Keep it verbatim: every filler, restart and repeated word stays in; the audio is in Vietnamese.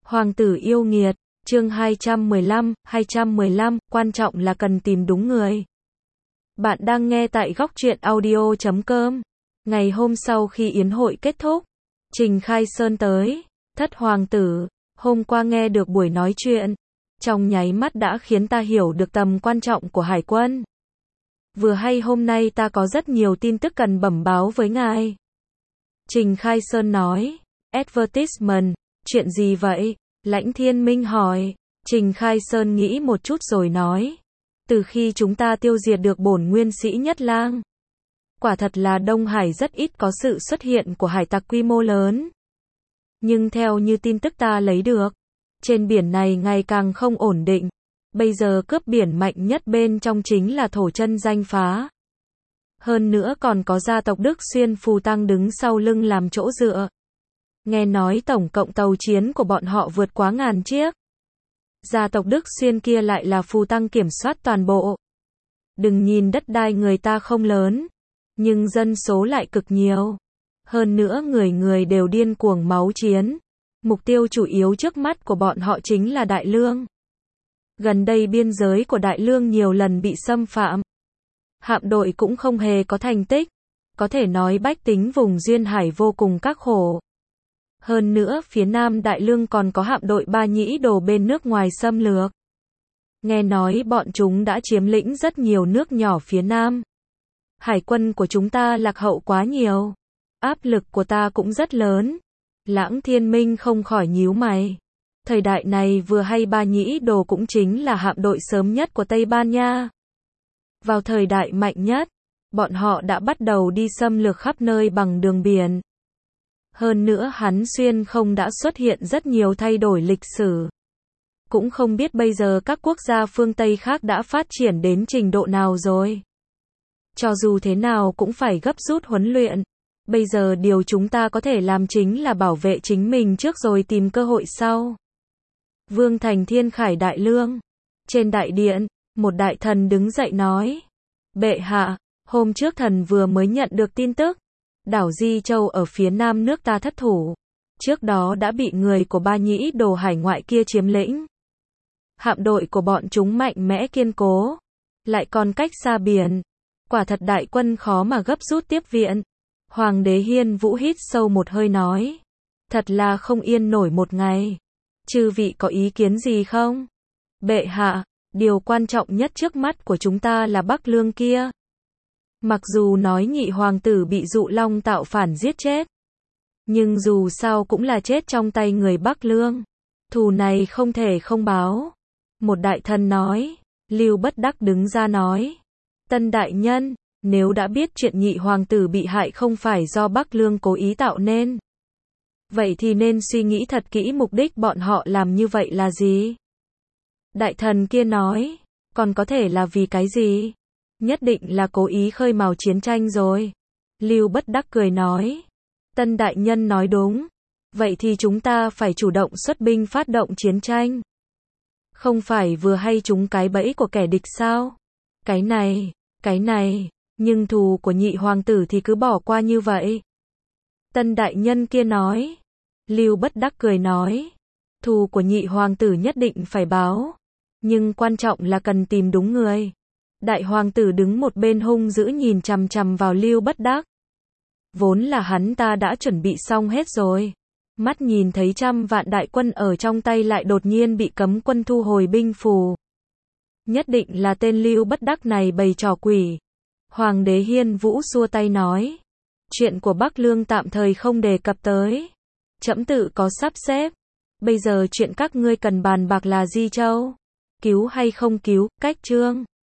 Hoàng tử yêu nghiệt, chương hai trăm mười lăm, hai trăm mười lăm, quan trọng là cần tìm đúng người. Bạn đang nghe tại góc truyện audio chấm com. Ngày hôm sau khi yến hội kết thúc, Trình Khai Sơn tới, thất hoàng tử, hôm qua nghe được buổi nói chuyện, trong nháy mắt đã khiến ta hiểu được tầm quan trọng của hải quân. Vừa hay hôm nay ta có rất nhiều tin tức cần bẩm báo với ngài. Trình Khai Sơn nói, advertisement, chuyện gì vậy? Lãnh Thiên Minh hỏi. Trình Khai Sơn nghĩ một chút rồi nói, từ khi chúng ta tiêu diệt được bổn nguyên sĩ Nhất Lang, quả thật là Đông Hải rất ít có sự xuất hiện của hải tặc quy mô lớn. Nhưng theo như tin tức ta lấy được, trên biển này ngày càng không ổn định. Bây giờ cướp biển mạnh nhất bên trong chính là Thổ Chân Danh Phá. Hơn nữa còn có gia tộc Đức Xuyên Phù Tăng đứng sau lưng làm chỗ dựa. Nghe nói tổng cộng tàu chiến của bọn họ vượt quá ngàn chiếc. Gia tộc Đức Xuyên kia lại là Phù Tăng kiểm soát toàn bộ. Đừng nhìn đất đai người ta không lớn, nhưng dân số lại cực nhiều. Hơn nữa người người đều điên cuồng máu chiến. Mục tiêu chủ yếu trước mắt của bọn họ chính là Đại Lương. Gần đây biên giới của Đại Lương nhiều lần bị xâm phạm. Hạm đội cũng không hề có thành tích. Có thể nói bách tính vùng duyên hải vô cùng các khổ. Hơn nữa phía nam Đại Lương còn có hạm đội Ba Nhĩ Đồ bên nước ngoài xâm lược. Nghe nói bọn chúng đã chiếm lĩnh rất nhiều nước nhỏ phía nam. Hải quân của chúng ta lạc hậu quá nhiều. Áp lực của ta cũng rất lớn. Lãng Thiên Minh không khỏi nhíu mày. Thời đại này vừa hay Ba Nhĩ Đồ cũng chính là hạm đội sớm nhất của Tây Ban Nha. Vào thời đại mạnh nhất, bọn họ đã bắt đầu đi xâm lược khắp nơi bằng đường biển. Hơn nữa hắn xuyên không đã xuất hiện rất nhiều thay đổi lịch sử. Cũng không biết bây giờ các quốc gia phương Tây khác đã phát triển đến trình độ nào rồi. Cho dù thế nào cũng phải gấp rút huấn luyện. Bây giờ điều chúng ta có thể làm chính là bảo vệ chính mình trước rồi tìm cơ hội sau. Vương Thành Thiên khải Đại Lương. Trên đại điện, một đại thần đứng dậy nói. Bệ hạ, hôm trước thần vừa mới nhận được tin tức. Đảo Di Châu ở phía nam nước ta thất thủ. Trước đó đã bị người của Ba Nhĩ Đồ hải ngoại kia chiếm lĩnh. Hạm đội của bọn chúng mạnh mẽ kiên cố. Lại còn cách xa biển. Quả thật đại quân khó mà gấp rút tiếp viện. Hoàng đế Hiên Vũ hít sâu một hơi nói. Thật là không yên nổi một ngày. Chư vị có ý kiến gì không? Bệ hạ, điều quan trọng nhất trước mắt của chúng ta là Bắc Lương kia. Mặc dù nói nhị hoàng tử bị Dụ Long tạo phản giết chết. Nhưng dù sao cũng là chết trong tay người Bắc Lương. Thù này không thể không báo. Một đại thần nói. Lưu Bất Đắc đứng ra nói. Tân đại nhân, nếu đã biết chuyện nhị hoàng tử bị hại không phải do Bắc Lương cố ý tạo nên. Vậy thì nên suy nghĩ thật kỹ mục đích bọn họ làm như vậy là gì? Đại thần kia nói. Còn có thể là vì cái gì? Nhất định là cố ý khơi mào chiến tranh rồi. Lưu Bất Đắc cười nói. Tân đại nhân nói đúng. Vậy thì chúng ta phải chủ động xuất binh phát động chiến tranh. Không phải vừa hay trúng cái bẫy của kẻ địch sao? Cái này, cái này, nhưng thù của nhị hoàng tử thì cứ bỏ qua như vậy. Tân đại nhân kia nói. Lưu Bất Đắc cười nói. Thù của nhị hoàng tử nhất định phải báo. Nhưng quan trọng là cần tìm đúng người. Đại hoàng tử đứng một bên hung dữ nhìn chằm chằm vào Lưu Bất Đắc. Vốn là hắn ta đã chuẩn bị xong hết rồi. Mắt nhìn thấy trăm vạn đại quân ở trong tay lại đột nhiên bị cấm quân thu hồi binh phù. Nhất định là tên Lưu Bất Đắc này bày trò quỷ. Hoàng đế Hiên Vũ xua tay nói. Chuyện của Bắc Lương tạm thời không đề cập tới. Trẫm tự có sắp xếp. Bây giờ chuyện các ngươi cần bàn bạc là Di Châu. Cứu hay không cứu, cách chương.